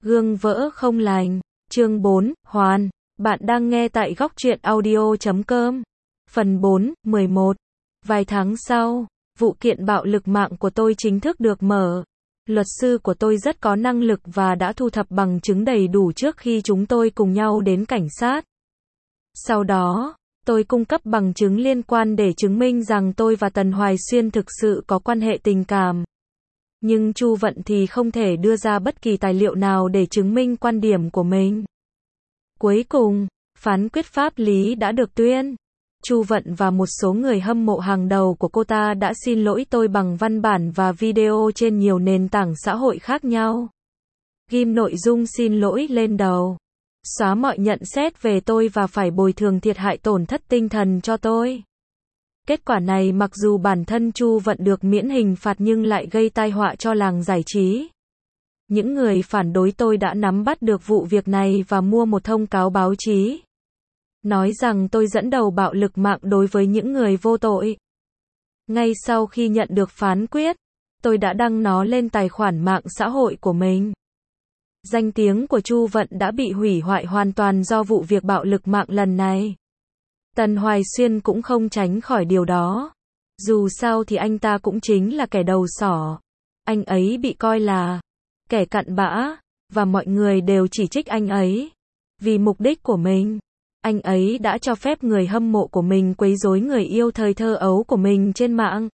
Gương vỡ không lành. Chương 4, Hoàn. Bạn đang nghe tại góc truyện audio.com. Phần 4, 11. Vài tháng sau, vụ kiện bạo lực mạng của tôi chính thức được mở. Luật sư của tôi rất có năng lực và đã thu thập bằng chứng đầy đủ trước khi chúng tôi cùng nhau đến cảnh sát. Sau đó, tôi cung cấp bằng chứng liên quan để chứng minh rằng tôi và Tần Hoài Xuyên thực sự có quan hệ tình cảm. Nhưng Chu Vận thì không thể đưa ra bất kỳ tài liệu nào để chứng minh quan điểm của mình. Cuối cùng, phán quyết pháp lý đã được tuyên. Chu Vận và một số người hâm mộ hàng đầu của cô ta đã xin lỗi tôi bằng văn bản và video trên nhiều nền tảng xã hội khác nhau. Ghim nội dung xin lỗi lên đầu. Xóa mọi nhận xét về tôi và phải bồi thường thiệt hại tổn thất tinh thần cho tôi. Kết quả này mặc dù bản thân Chu Vận được miễn hình phạt nhưng lại gây tai họa cho làng giải trí. Những người phản đối tôi đã nắm bắt được vụ việc này và mua một thông cáo báo chí. Nói rằng tôi dẫn đầu bạo lực mạng đối với những người vô tội. Ngay sau khi nhận được phán quyết, tôi đã đăng nó lên tài khoản mạng xã hội của mình. Danh tiếng của Chu Vận đã bị hủy hoại hoàn toàn do vụ việc bạo lực mạng lần này. Tần Hoài Xuyên cũng không tránh khỏi điều đó. Dù sao thì anh ta cũng chính là kẻ đầu sỏ. Anh ấy bị coi là kẻ cặn bã, và mọi người đều chỉ trích anh ấy. Vì mục đích của mình, anh ấy đã cho phép người hâm mộ của mình quấy rối người yêu thời thơ ấu của mình trên mạng.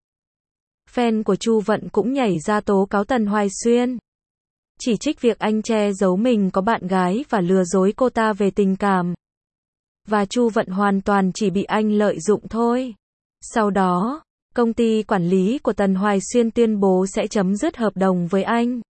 Fan của Chu Vận cũng nhảy ra tố cáo Tần Hoài Xuyên. Chỉ trích việc anh che giấu mình có bạn gái và lừa dối cô ta về tình cảm. Và Chu Vận hoàn toàn chỉ bị anh lợi dụng thôi. Sau đó, công ty quản lý của Tần Hoài Xuyên tuyên bố sẽ chấm dứt hợp đồng với anh.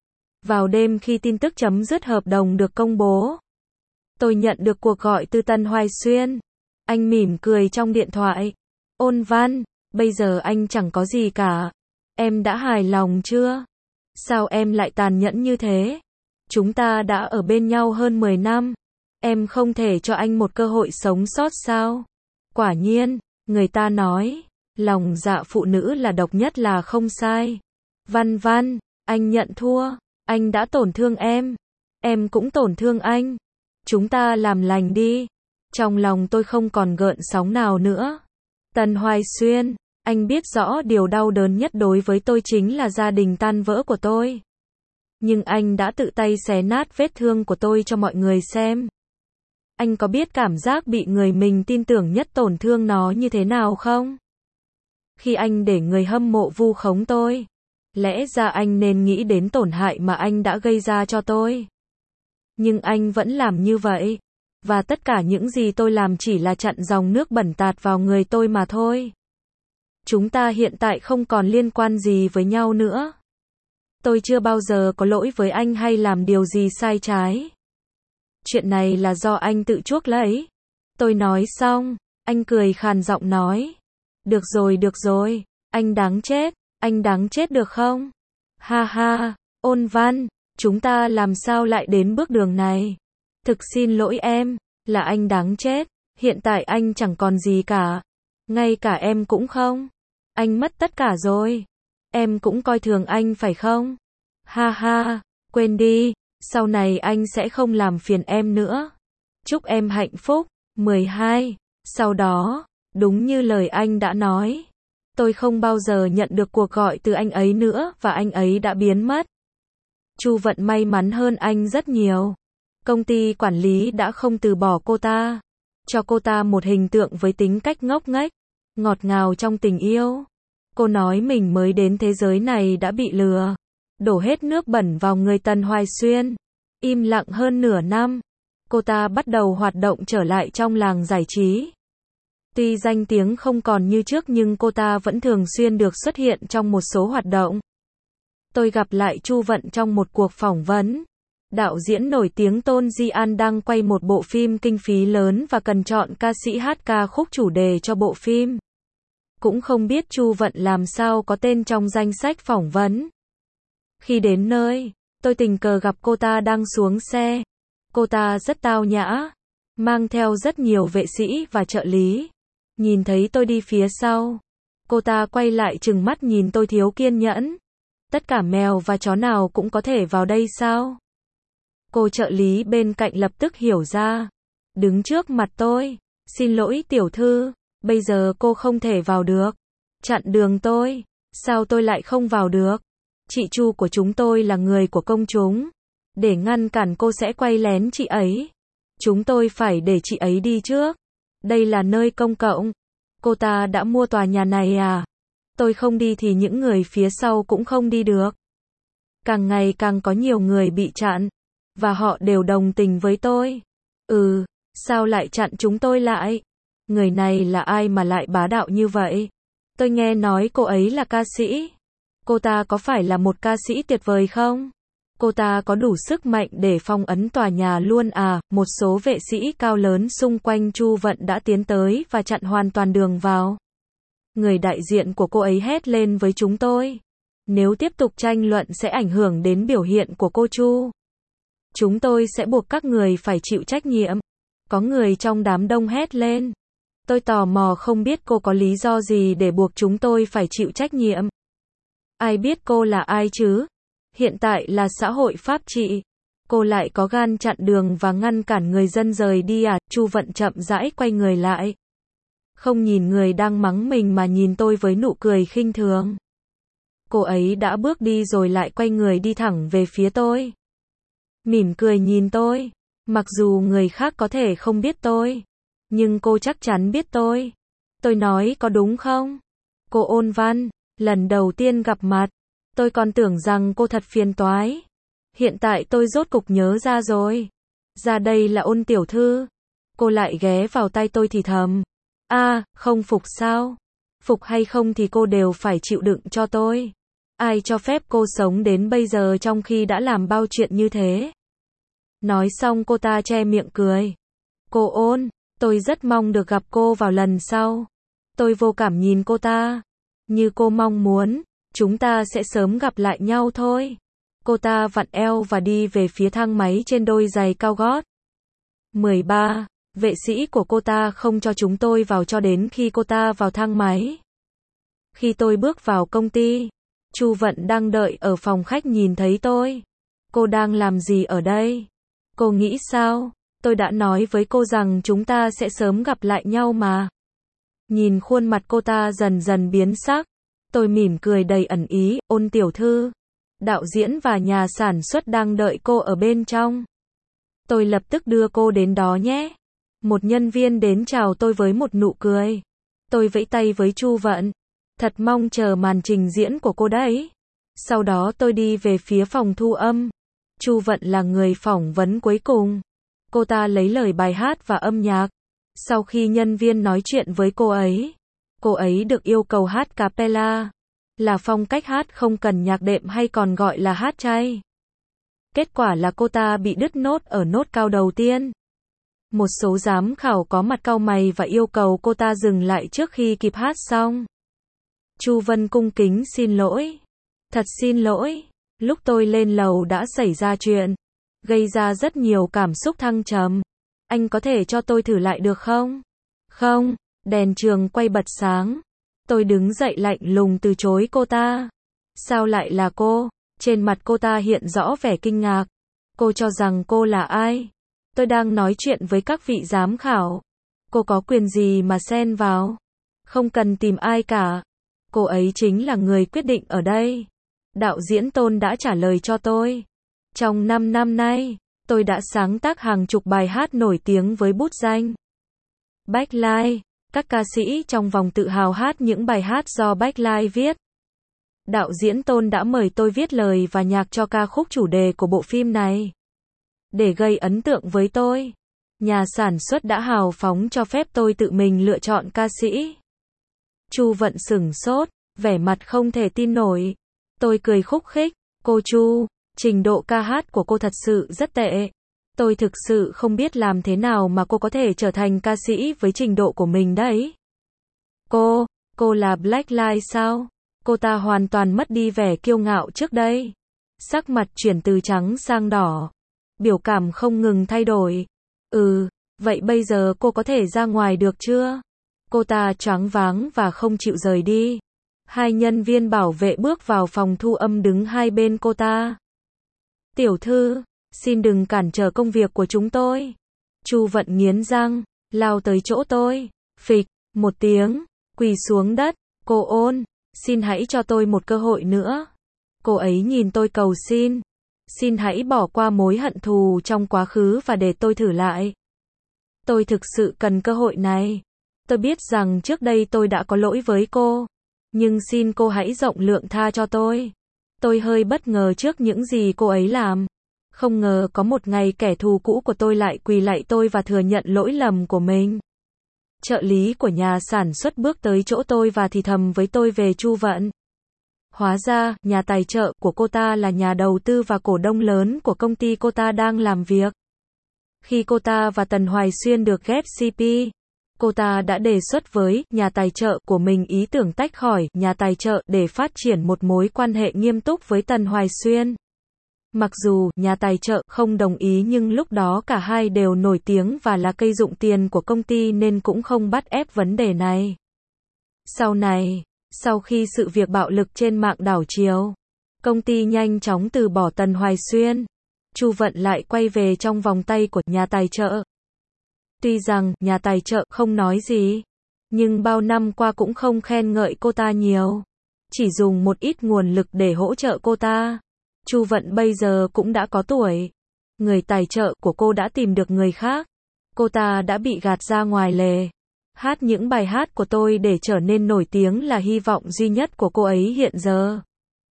Vào đêm khi tin tức chấm dứt hợp đồng được công bố, tôi nhận được cuộc gọi từ Tần Hoài Xuyên. Anh mỉm cười trong điện thoại. Ôn Văn, bây giờ anh chẳng có gì cả. Em đã hài lòng chưa? Sao em lại tàn nhẫn như thế? Chúng ta đã ở bên nhau hơn 10 năm. Em không thể cho anh một cơ hội sống sót sao? Quả nhiên, người ta nói, lòng dạ phụ nữ là độc nhất là không sai. Văn Văn, anh nhận thua. Anh đã tổn thương em cũng tổn thương anh. Chúng ta làm lành đi. Trong lòng tôi không còn gợn sóng nào nữa. Tần Hoài Xuyên, anh biết rõ điều đau đớn nhất đối với tôi chính là gia đình tan vỡ của tôi. Nhưng anh đã tự tay xé nát vết thương của tôi cho mọi người xem. Anh có biết cảm giác bị người mình tin tưởng nhất tổn thương nó như thế nào không? Khi anh để người hâm mộ vu khống tôi, lẽ ra anh nên nghĩ đến tổn hại mà anh đã gây ra cho tôi. Nhưng anh vẫn làm như vậy. Và tất cả những gì tôi làm chỉ là chặn dòng nước bẩn tạt vào người tôi mà thôi. Chúng ta hiện tại không còn liên quan gì với nhau nữa. Tôi chưa bao giờ có lỗi với anh hay làm điều gì sai trái. Chuyện này là do anh tự chuốc lấy. Tôi nói xong, anh cười khàn giọng nói. Được rồi, anh đáng chết được không? Ha ha, Ôn Văn, chúng ta làm sao lại đến bước đường này? Thực xin lỗi em, là anh đáng chết, hiện tại anh chẳng còn gì cả. Ngay cả em cũng không. Anh mất tất cả rồi. Em cũng coi thường anh phải không? Ha ha, quên đi, sau này anh sẽ không làm phiền em nữa. Chúc em hạnh phúc. 12. Sau đó, đúng như lời anh đã nói, tôi không bao giờ nhận được cuộc gọi từ anh ấy nữa và anh ấy đã biến mất. Chu Vận may mắn hơn anh rất nhiều. Công ty quản lý đã không từ bỏ cô ta, cho cô ta một hình tượng với tính cách ngốc nghếch, ngọt ngào trong tình yêu. Cô nói mình mới đến thế giới này đã bị lừa, đổ hết nước bẩn vào người Tần Hoài Xuyên. Im lặng hơn nửa năm, cô ta bắt đầu hoạt động trở lại trong làng giải trí. Tuy danh tiếng không còn như trước nhưng cô ta vẫn thường xuyên được xuất hiện trong một số hoạt động. Tôi gặp lại Chu Vận trong một cuộc phỏng vấn. Đạo diễn nổi tiếng Tôn Di An đang quay một bộ phim kinh phí lớn và cần chọn ca sĩ hát ca khúc chủ đề cho bộ phim. Cũng không biết Chu Vận làm sao có tên trong danh sách phỏng vấn. Khi đến nơi, tôi tình cờ gặp cô ta đang xuống xe. Cô ta rất tao nhã, mang theo rất nhiều vệ sĩ và trợ lý. Nhìn thấy tôi đi phía sau, cô ta quay lại trừng mắt nhìn tôi thiếu kiên nhẫn. Tất cả mèo và chó nào cũng có thể vào đây sao? Cô trợ lý bên cạnh lập tức hiểu ra. Đứng trước mặt tôi. Xin lỗi tiểu thư, bây giờ cô không thể vào được. Chặn đường tôi. Sao tôi lại không vào được? Chị Chu của chúng tôi là người của công chúng. Để ngăn cản cô sẽ quay lén chị ấy. Chúng tôi phải để chị ấy đi trước. Đây là nơi công cộng. Cô ta đã mua tòa nhà này à? Tôi không đi thì những người phía sau cũng không đi được. Càng ngày càng có nhiều người bị chặn. Và họ đều đồng tình với tôi. Sao lại chặn chúng tôi lại? Người này là ai mà lại bá đạo như vậy? Tôi nghe nói cô ấy là ca sĩ. Cô ta có phải là một ca sĩ tuyệt vời không? Cô ta có đủ sức mạnh để phong ấn tòa nhà luôn à? Một số vệ sĩ cao lớn xung quanh Chu Vận đã tiến tới và chặn hoàn toàn đường vào. Người đại diện của cô ấy hét lên với chúng tôi. Nếu tiếp tục tranh luận sẽ ảnh hưởng đến biểu hiện của cô Chu. Chúng tôi sẽ buộc các người phải chịu trách nhiệm. Có người trong đám đông hét lên. Tôi tò mò không biết cô có lý do gì để buộc chúng tôi phải chịu trách nhiệm. Ai biết cô là ai chứ? Hiện tại là xã hội pháp trị. Cô lại có gan chặn đường và ngăn cản người dân rời đi à? Chu Vận chậm rãi quay người lại. Không nhìn người đang mắng mình mà nhìn tôi với nụ cười khinh thường. Cô ấy đã bước đi rồi lại quay người đi thẳng về phía tôi. Mỉm cười nhìn tôi. Mặc dù người khác có thể không biết tôi. Nhưng cô chắc chắn biết tôi. Tôi nói có đúng không? Cô Ôn Văn, lần đầu tiên gặp mặt. Tôi còn tưởng rằng cô thật phiền toái. Hiện tại tôi rốt cục nhớ ra rồi. Ra đây là Ôn tiểu thư. Cô lại ghé vào tay tôi thì thầm. Không phục sao? Phục hay không thì cô đều phải chịu đựng cho tôi. Ai cho phép cô sống đến bây giờ trong khi đã làm bao chuyện như thế? Nói xong cô ta che miệng cười. Cô Ôn, tôi rất mong được gặp cô vào lần sau. Tôi vô cảm nhìn cô ta. Như cô mong muốn, chúng ta sẽ sớm gặp lại nhau thôi. Cô ta vặn eo và đi về phía thang máy trên đôi giày cao gót. 13. Vệ sĩ của cô ta không cho chúng tôi vào cho đến khi cô ta vào thang máy. Khi tôi bước vào công ty, Chu Vận đang đợi ở phòng khách nhìn thấy tôi. Cô đang làm gì ở đây? Cô nghĩ sao? Tôi đã nói với cô rằng chúng ta sẽ sớm gặp lại nhau mà. Nhìn khuôn mặt cô ta dần dần biến sắc. Tôi mỉm cười đầy ẩn ý. Ôn tiểu thư, đạo diễn và nhà sản xuất đang đợi cô ở bên trong. Tôi lập tức đưa cô đến đó nhé. Một nhân viên đến chào tôi với một nụ cười. Tôi vẫy tay với Chu Vận. Thật mong chờ màn trình diễn của cô đấy. Sau đó tôi đi về phía phòng thu âm. Chu Vận là người phỏng vấn cuối cùng. Cô ta lấy lời bài hát và âm nhạc. Sau khi nhân viên nói chuyện với cô ấy được yêu cầu hát cappella, là phong cách hát không cần nhạc đệm hay còn gọi là hát chay. Kết quả là cô ta bị đứt nốt ở nốt cao đầu tiên. Một số giám khảo có mặt cau mày và yêu cầu cô ta dừng lại trước khi kịp hát xong. Chu Vân cung kính xin lỗi. Thật xin lỗi, lúc tôi lên lầu đã xảy ra chuyện, gây ra rất nhiều cảm xúc thăng trầm. Anh có thể cho tôi thử lại được không? Không, đèn trường quay bật sáng. Tôi đứng dậy lạnh lùng từ chối cô ta. Sao lại là cô? Trên mặt cô ta hiện rõ vẻ kinh ngạc. Cô cho rằng cô là ai? Tôi đang nói chuyện với các vị giám khảo. Cô có quyền gì mà xen vào? Không cần tìm ai cả. Cô ấy chính là người quyết định ở đây. Đạo diễn Tôn đã trả lời cho tôi. Trong 5 năm nay, tôi đã sáng tác hàng chục bài hát nổi tiếng với bút danh Backlight. Các ca sĩ trong vòng tự hào hát những bài hát do Backlight viết. Đạo diễn Tôn đã mời tôi viết lời và nhạc cho ca khúc chủ đề của bộ phim này. Để gây ấn tượng với tôi, nhà sản xuất đã hào phóng cho phép tôi tự mình lựa chọn ca sĩ. Chu Vận sửng sốt, vẻ mặt không thể tin nổi. Tôi cười khúc khích, cô Chu, trình độ ca hát của cô thật sự rất tệ. Tôi thực sự không biết làm thế nào mà cô có thể trở thành ca sĩ với trình độ của mình đấy. Cô là Blacklight sao? Cô ta hoàn toàn mất đi vẻ kiêu ngạo trước đây. Sắc mặt chuyển từ trắng sang đỏ. Biểu cảm không ngừng thay đổi. Vậy bây giờ cô có thể ra ngoài được chưa? Cô ta choáng váng và không chịu rời đi. Hai nhân viên bảo vệ bước vào phòng thu âm đứng hai bên cô ta. Tiểu thư, Xin đừng cản trở công việc của chúng tôi. Chu Vận nghiến răng, lao tới chỗ tôi. Phịch, một tiếng, quỳ xuống đất. Cô Ôn, xin hãy cho tôi một cơ hội nữa. Cô ấy nhìn tôi cầu xin. Xin hãy bỏ qua mối hận thù trong quá khứ và để tôi thử lại. Tôi thực sự cần cơ hội này. Tôi biết rằng trước đây tôi đã có lỗi với cô. Nhưng xin cô hãy rộng lượng tha cho tôi. Tôi hơi bất ngờ trước những gì cô ấy làm. Không ngờ có một ngày kẻ thù cũ của tôi lại quỳ lạy tôi và thừa nhận lỗi lầm của mình. Trợ lý của nhà sản xuất bước tới chỗ tôi và thì thầm với tôi về Chu Vận. Hóa ra, nhà tài trợ của cô ta là nhà đầu tư và cổ đông lớn của công ty cô ta đang làm việc. Khi cô ta và Tần Hoài Xuyên được ghép CP, cô ta đã đề xuất với nhà tài trợ của mình ý tưởng tách khỏi nhà tài trợ để phát triển một mối quan hệ nghiêm túc với Tần Hoài Xuyên. Mặc dù nhà tài trợ không đồng ý nhưng lúc đó cả hai đều nổi tiếng và là cây dụng tiền của công ty nên cũng không bắt ép vấn đề này. Sau này, sau khi sự việc bạo lực trên mạng đảo chiều, công ty nhanh chóng từ bỏ Tần Hoài Xuyên. Chu Vận lại quay về trong vòng tay của nhà tài trợ. Tuy rằng nhà tài trợ không nói gì, nhưng bao năm qua cũng không khen ngợi cô ta nhiều, chỉ dùng một ít nguồn lực để hỗ trợ cô ta. Chu Vận bây giờ cũng đã có tuổi. Người tài trợ của cô đã tìm được người khác. Cô ta đã bị gạt ra ngoài lề. Hát những bài hát của tôi để trở nên nổi tiếng là hy vọng duy nhất của cô ấy hiện giờ.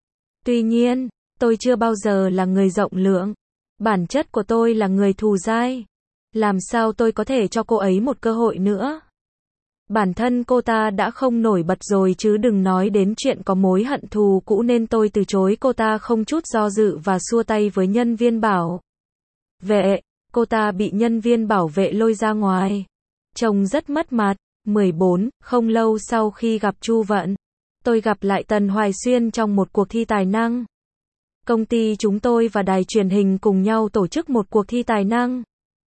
Tuy nhiên, tôi chưa bao giờ là người rộng lượng. Bản chất của tôi là người thù dai. Làm sao tôi có thể cho cô ấy một cơ hội nữa? Bản thân cô ta đã không nổi bật rồi chứ đừng nói đến chuyện có mối hận thù cũ nên tôi từ chối cô ta không chút do dự và xua tay với nhân viên bảo vệ. Cô ta bị nhân viên bảo vệ lôi ra ngoài. Trông rất mất mặt. 14. Không lâu sau khi gặp Chu Vận, tôi gặp lại Tần Hoài Xuyên trong một cuộc thi tài năng. Công ty chúng tôi và đài truyền hình cùng nhau tổ chức một cuộc thi tài năng.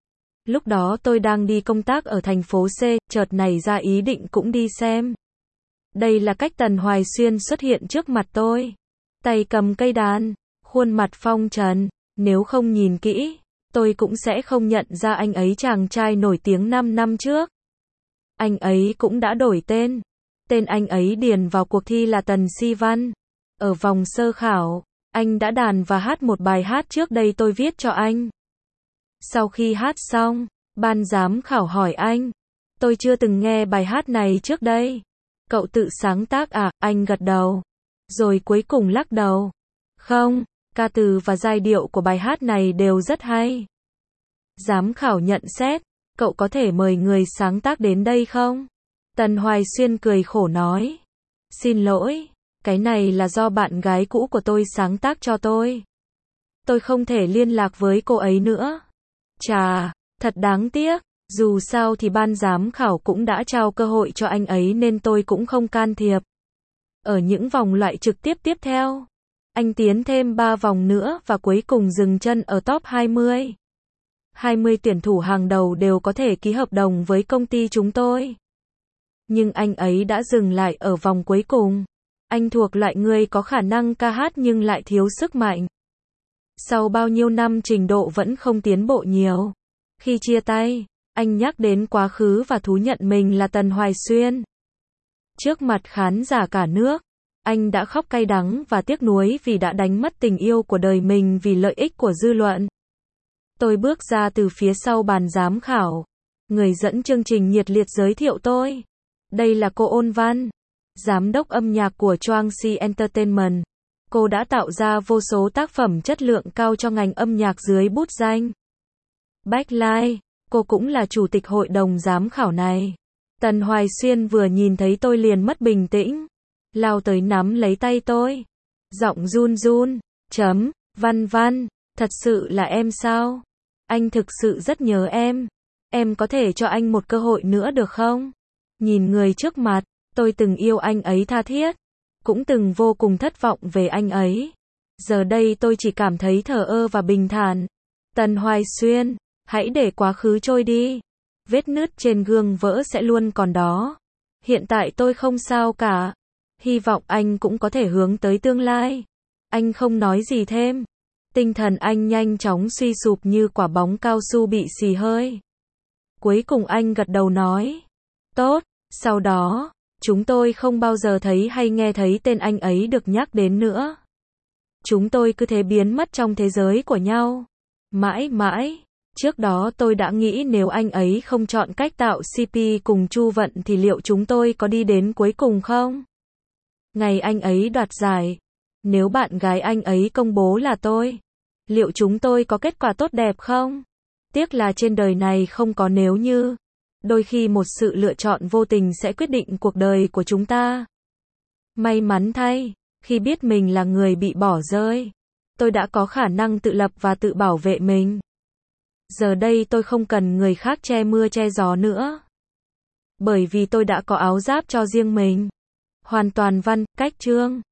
Lúc đó tôi đang đi công tác ở thành phố C, chợt nảy ra ý định cũng đi xem. Đây là cách Tần Hoài Xuyên xuất hiện trước mặt tôi. Tay cầm cây đàn, khuôn mặt phong trần, nếu không nhìn kỹ, tôi cũng sẽ không nhận ra anh ấy chàng trai nổi tiếng 5 năm trước. Anh ấy cũng đã đổi tên. Tên anh ấy điền vào cuộc thi là Tần Si Văn. Ở vòng sơ khảo, anh đã đàn và hát một bài hát trước đây tôi viết cho anh. Sau khi hát xong, ban giám khảo hỏi anh. Tôi chưa từng nghe bài hát này trước đây. Cậu tự sáng tác à? Anh gật đầu. Rồi cuối cùng lắc đầu. Không, ca từ và giai điệu của bài hát này đều rất hay. Giám khảo nhận xét. Cậu có thể mời người sáng tác đến đây không? Tần Hoài Xuyên cười khổ nói. Xin lỗi, cái này là do bạn gái cũ của tôi sáng tác cho tôi. Tôi không thể liên lạc với cô ấy nữa. Chà, thật đáng tiếc. Dù sao thì ban giám khảo cũng đã trao cơ hội cho anh ấy nên tôi cũng không can thiệp. Ở những vòng loại trực tiếp tiếp theo, anh tiến thêm 3 vòng nữa và cuối cùng dừng chân ở top 20. 20 tuyển thủ hàng đầu đều có thể ký hợp đồng với công ty chúng tôi. Nhưng anh ấy đã dừng lại ở vòng cuối cùng. Anh thuộc loại người có khả năng ca hát nhưng lại thiếu sức mạnh. Sau bao nhiêu năm trình độ vẫn không tiến bộ nhiều. Khi chia tay, anh nhắc đến quá khứ và thú nhận mình là Tần Hoài Xuyên. Trước mặt khán giả cả nước, anh đã khóc cay đắng và tiếc nuối vì đã đánh mất tình yêu của đời mình vì lợi ích của dư luận. Tôi bước ra từ phía sau bàn giám khảo. Người dẫn chương trình nhiệt liệt giới thiệu tôi. Đây là cô Ôn Văn, giám đốc âm nhạc của Choangsi Entertainment. Cô đã tạo ra vô số tác phẩm chất lượng cao cho ngành âm nhạc dưới bút danh Backlight. Cô cũng là chủ tịch hội đồng giám khảo này. Tần Hoài Xuyên vừa nhìn thấy tôi liền mất bình tĩnh. Lao tới nắm lấy tay tôi. Giọng run run. Văn Văn, thật sự là em sao? Anh thực sự rất nhớ em. Em có thể cho anh một cơ hội nữa được không? Nhìn người trước mặt, tôi từng yêu anh ấy tha thiết. Cũng từng vô cùng thất vọng về anh ấy. Giờ đây tôi chỉ cảm thấy thờ ơ và bình thản. Tần Hoài Xuyên, hãy để quá khứ trôi đi. Vết nứt trên gương vỡ sẽ luôn còn đó. Hiện tại tôi không sao cả. Hy vọng anh cũng có thể hướng tới tương lai. Anh không nói gì thêm. Tinh thần anh nhanh chóng suy sụp như quả bóng cao su bị xì hơi. Cuối cùng anh gật đầu nói. Tốt, sau đó, chúng tôi không bao giờ thấy hay nghe thấy tên anh ấy được nhắc đến nữa. Chúng tôi cứ thế biến mất trong thế giới của nhau. Mãi mãi. Trước đó tôi đã nghĩ nếu anh ấy không chọn cách tạo CP cùng Chu Vận thì liệu chúng tôi có đi đến cuối cùng không? Ngày anh ấy đoạt giải, nếu bạn gái anh ấy công bố là tôi, liệu chúng tôi có kết quả tốt đẹp không? Tiếc là trên đời này không có nếu như. Đôi khi một sự lựa chọn vô tình sẽ quyết định cuộc đời của chúng ta. May mắn thay, khi biết mình là người bị bỏ rơi, tôi đã có khả năng tự lập và tự bảo vệ mình. Giờ đây tôi không cần người khác che mưa che gió nữa. Bởi vì tôi đã có áo giáp cho riêng mình. Hoàn toàn văn, cách chương.